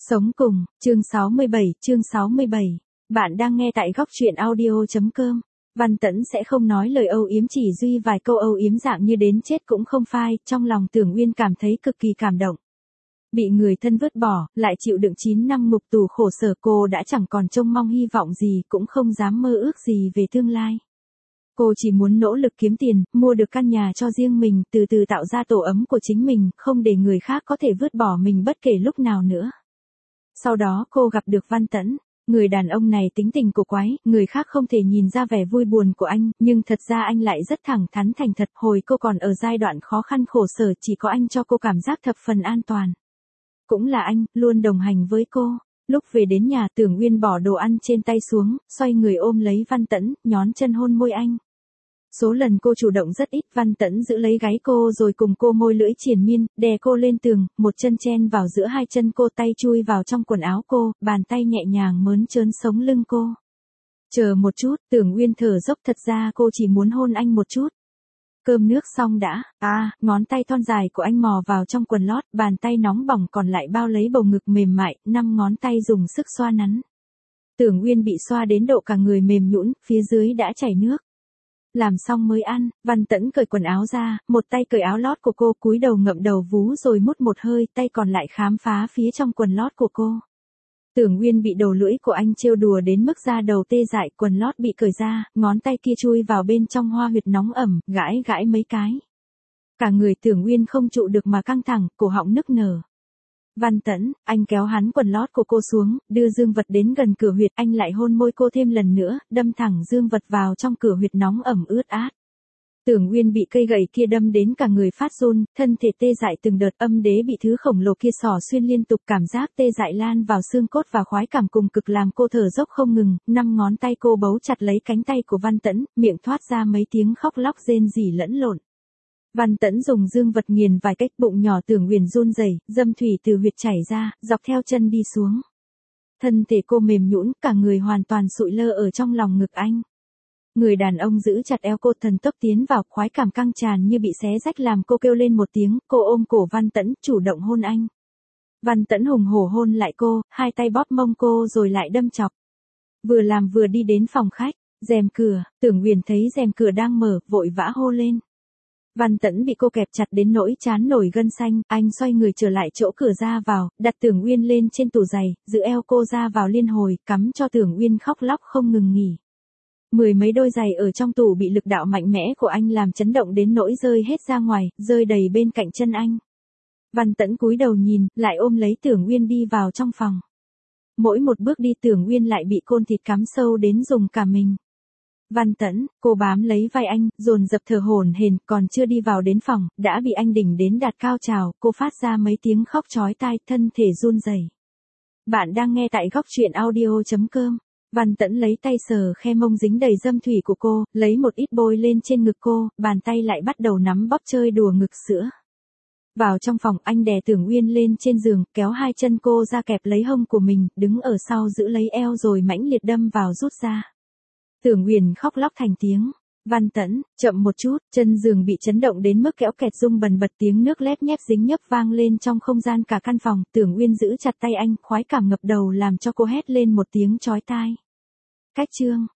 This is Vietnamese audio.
Sống cùng, chương 67. Bạn đang nghe tại góc truyện audio.com. Văn Tẫn sẽ không nói lời âu yếm, chỉ duy vài câu âu yếm dạng như đến chết cũng không phai, trong lòng Tưởng Uyên cảm thấy cực kỳ cảm động. Bị người thân vứt bỏ, lại chịu đựng 9 năm ngục tù khổ sở, cô đã chẳng còn trông mong hy vọng gì, cũng không dám mơ ước gì về tương lai. Cô chỉ muốn nỗ lực kiếm tiền, mua được căn nhà cho riêng mình, từ từ tạo ra tổ ấm của chính mình, không để người khác có thể vứt bỏ mình bất kể lúc nào nữa. Sau đó cô gặp được Văn Tẫn. Người đàn ông này tính tình cổ quái, người khác không thể nhìn ra vẻ vui buồn của anh, nhưng thật ra anh lại rất thẳng thắn thành thật. Hồi cô còn ở giai đoạn khó khăn khổ sở, chỉ có anh cho cô cảm giác thập phần an toàn. Cũng là anh, luôn đồng hành với cô. Lúc về đến nhà, Tưởng Uyên bỏ đồ ăn trên tay xuống, xoay người ôm lấy Văn Tẫn, nhón chân hôn môi anh. Số lần cô chủ động rất ít, Văn Tẫn giữ lấy gáy cô rồi cùng cô môi lưỡi triền miên, đè cô lên tường, một chân chen vào giữa hai chân cô, tay chui vào trong quần áo cô, bàn tay nhẹ nhàng mớn trớn sống lưng cô. Chờ một chút, Tưởng Uyên thở dốc, thật ra cô chỉ muốn hôn anh một chút. Cơm nước xong đã, ngón tay thon dài của anh mò vào trong quần lót, bàn tay nóng bỏng còn lại bao lấy bầu ngực mềm mại, 5 ngón tay dùng sức xoa nắn. Tưởng Uyên bị xoa đến độ cả người mềm nhũn, phía dưới đã chảy nước. Làm xong mới ăn, Văn Tẫn cởi quần áo ra, một tay cởi áo lót của cô, cúi đầu ngậm đầu vú rồi mút một hơi, tay còn lại khám phá phía trong quần lót của cô. Tưởng Uyên bị đầu lưỡi của anh trêu đùa đến mức da đầu tê dại, quần lót bị cởi ra, ngón tay kia chui vào bên trong hoa huyệt nóng ẩm, gãi gãi mấy cái. Cả người Tưởng Uyên không trụ được mà căng thẳng, cổ họng nức nở. Văn Tẫn, anh kéo hắn quần lót của cô xuống, đưa dương vật đến gần cửa huyệt, anh lại hôn môi cô thêm lần nữa, đâm thẳng dương vật vào trong cửa huyệt nóng ẩm ướt át. Tưởng Uyên bị cây gậy kia đâm đến cả người phát run, thân thể tê dại từng đợt, âm đế bị thứ khổng lồ kia xỏ xuyên liên tục, cảm giác tê dại lan vào xương cốt và khoái cảm cùng cực làm cô thở dốc không ngừng, 5 ngón tay cô bấu chặt lấy cánh tay của Văn Tẫn, miệng thoát ra mấy tiếng khóc lóc rên rỉ lẫn lộn. Văn Tẫn dùng dương vật nghiền vài cách, bụng nhỏ Tưởng Uyên run rẩy, dâm thủy từ huyệt chảy ra, dọc theo chân đi xuống. Thân thể cô mềm nhũn, cả người hoàn toàn sụi lơ ở trong lòng ngực anh. Người đàn ông giữ chặt eo cô, thần tốc tiến vào, khoái cảm căng tràn như bị xé rách làm cô kêu lên một tiếng, cô ôm cổ Văn Tẫn, chủ động hôn anh. Văn Tẫn hùng hổ hôn lại cô, hai tay bóp mông cô rồi lại đâm chọc. Vừa làm vừa đi đến phòng khách, rèm cửa, Tưởng Uyên thấy rèm cửa đang mở, vội vã hô lên. Văn Tẫn bị cô kẹp chặt đến nỗi trán nổi gân xanh, anh xoay người trở lại chỗ cửa ra vào, đặt Tưởng Uyên lên trên tủ giày, giữ eo cô ra vào liên hồi, cắm cho Tưởng Uyên khóc lóc không ngừng nghỉ. 10 mấy đôi giày ở trong tủ bị lực đạo mạnh mẽ của anh làm chấn động đến nỗi rơi hết ra ngoài, rơi đầy bên cạnh chân anh. Văn Tẫn cúi đầu nhìn, lại ôm lấy Tưởng Uyên đi vào trong phòng. Mỗi một bước đi Tưởng Uyên lại bị côn thịt cắm sâu đến dùng cả mình. Văn Tẫn, cô bám lấy vai anh, dồn dập thở hổn hển, còn chưa đi vào đến phòng, đã bị anh đỉnh đến đạt cao trào, cô phát ra mấy tiếng khóc chói tai, thân thể run rẩy. Bạn đang nghe tại góc truyện audio.com. Văn Tẫn lấy tay sờ khe mông dính đầy dâm thủy của cô, lấy một ít bôi lên trên ngực cô, bàn tay lại bắt đầu nắm bóp chơi đùa ngực sữa. Vào trong phòng, anh đè Tưởng Uyên lên trên giường, kéo hai chân cô ra kẹp lấy hông của mình, đứng ở sau giữ lấy eo rồi mãnh liệt đâm vào rút ra. Tưởng Uyên khóc lóc thành tiếng. Văn Tẫn, chậm một chút, chân giường bị chấn động đến mức kéo kẹt rung bần bật, tiếng nước lép nhép dính nhấp vang lên trong không gian cả căn phòng. Tưởng Uyên giữ chặt tay anh, khoái cảm ngập đầu làm cho cô hét lên một tiếng chói tai. Cách chương